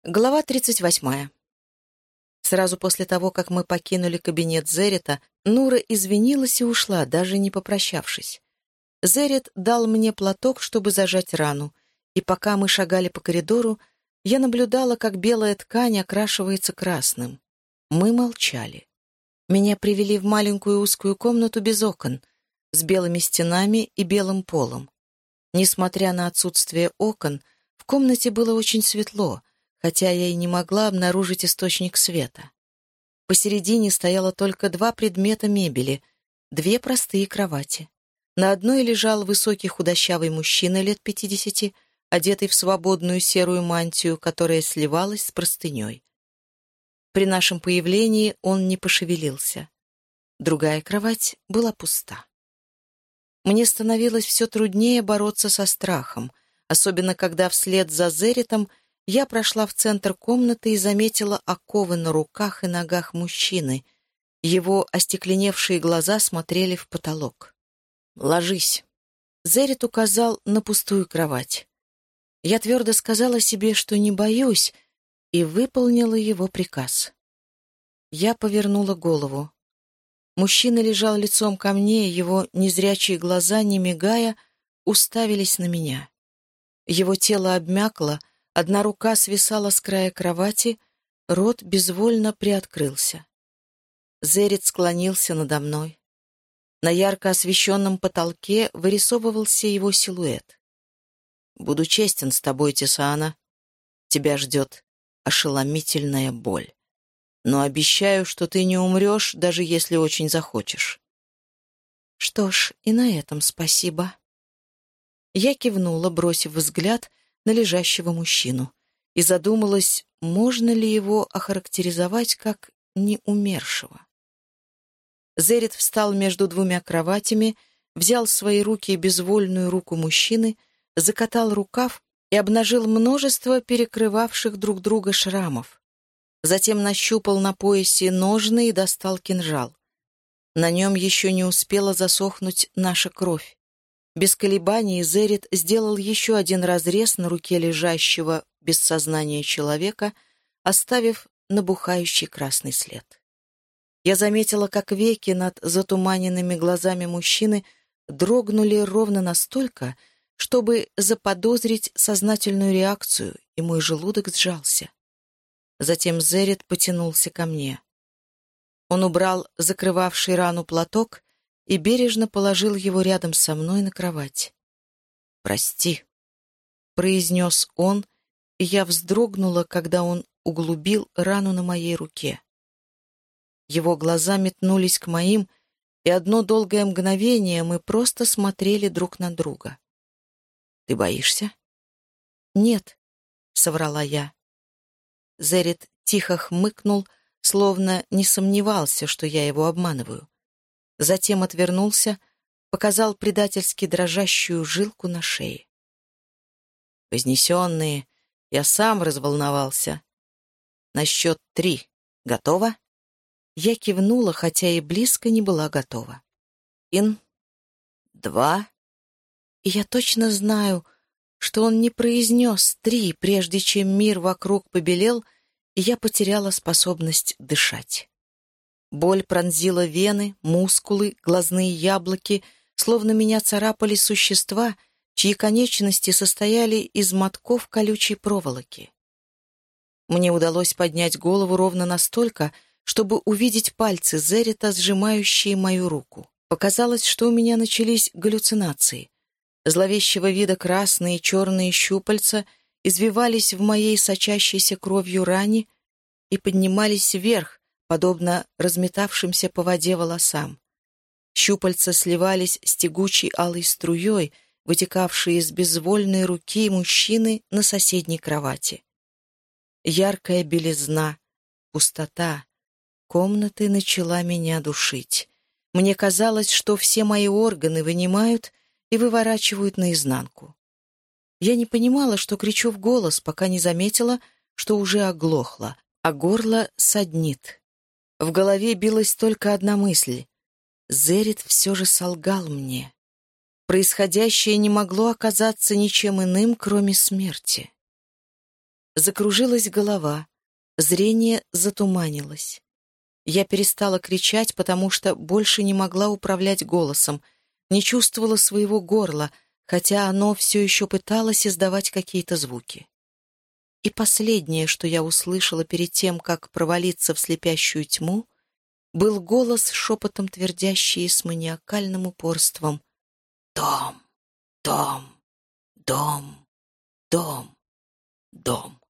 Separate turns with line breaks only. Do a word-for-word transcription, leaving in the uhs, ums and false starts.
Глава тридцать восьмая. Сразу после того, как мы покинули кабинет Зерита, Нура извинилась и ушла, даже не попрощавшись. Зерит дал мне платок, чтобы зажать рану, и пока мы шагали по коридору, я наблюдала, как белая ткань окрашивается красным. Мы молчали. Меня привели в маленькую узкую комнату без окон, с белыми стенами и белым полом. Несмотря на отсутствие окон, в комнате было очень светло, хотя я и не могла обнаружить источник света. Посередине стояло только два предмета мебели, две простые кровати. На одной лежал высокий худощавый мужчина лет пятидесяти, одетый в свободную серую мантию, которая сливалась с простыней. При нашем появлении он не пошевелился. Другая кровать была пуста. Мне становилось все труднее бороться со страхом, особенно когда вслед за Зеритом я прошла в центр комнаты и заметила оковы на руках и ногах мужчины. Его остекленевшие глаза смотрели в потолок. «Ложись». Зерит указал на пустую кровать. Я твердо сказала себе, что не боюсь, и выполнила его приказ. Я повернула голову. Мужчина лежал лицом ко мне, его незрячие глаза, не мигая, уставились на меня. Его тело обмякло, одна рука свисала с края кровати, рот безвольно приоткрылся. Зерит склонился надо мной. На ярко освещенном потолке вырисовывался его силуэт. «Буду честен с тобой, Тисана. Тебя ждет ошеломительная боль. Но обещаю, что ты не умрешь, даже если очень захочешь». «Что ж, и на этом спасибо». Я кивнула, бросив взгляд на лежащего мужчину, и задумалась, можно ли его охарактеризовать как неумершего. Зерит встал между двумя кроватями, взял в свои руки безвольную руку мужчины, закатал рукав и обнажил множество перекрывавших друг друга шрамов. Затем нащупал на поясе ножны и достал кинжал. На нем еще не успела засохнуть наша кровь. Без колебаний Зерит сделал еще один разрез на руке лежащего без сознания человека, оставив набухающий красный след. Я заметила, как веки над затуманенными глазами мужчины дрогнули ровно настолько, чтобы заподозрить сознательную реакцию, и мой желудок сжался. Затем Зерит потянулся ко мне. Он убрал закрывавший рану платок и бережно положил его рядом со мной на кровать. «Прости», — произнес он, и я вздрогнула, когда он углубил рану на моей руке. Его глаза метнулись к моим, и одно долгое мгновение мы просто смотрели друг на друга. «Ты боишься?» «Нет», — соврала я. Зерит тихо хмыкнул, словно не сомневался, что я его обманываю. Затем отвернулся, показал предательски дрожащую жилку на шее. «Вознесенные, я сам разволновался. На счет три. Готова?» Я кивнула, хотя и близко не была готова. «Ин, два». И я точно знаю, что он не произнес «три», прежде чем мир вокруг побелел, и я потеряла способность дышать. Боль пронзила вены, мускулы, глазные яблоки, словно меня царапали существа, чьи конечности состояли из мотков колючей проволоки. Мне удалось поднять голову ровно настолько, чтобы увидеть пальцы Зерита, сжимающие мою руку. Показалось, что у меня начались галлюцинации. Зловещего вида красные и черные щупальца извивались в моей сочащейся кровью ране и поднимались вверх, подобно разметавшимся по воде волосам. Щупальца сливались с тягучей алой струей, вытекавшей из безвольной руки мужчины на соседней кровати. Яркая белизна, пустота комнаты начала меня душить. Мне казалось, что все мои органы вынимают и выворачивают наизнанку. Я не понимала, что кричу в голос, пока не заметила, что уже оглохла, а горло саднит. В голове билась только одна мысль. Зерит все же солгал мне. Происходящее не могло оказаться ничем иным, кроме смерти. Закружилась голова, зрение затуманилось. Я перестала кричать, потому что больше не могла управлять голосом, не чувствовала своего горла, хотя оно все еще пыталось издавать какие-то звуки. И последнее, что я услышала перед тем, как провалиться в слепящую тьму, был голос, шепотом твердящий с маниакальным упорством: «Дом, дом, дом, дом, дом».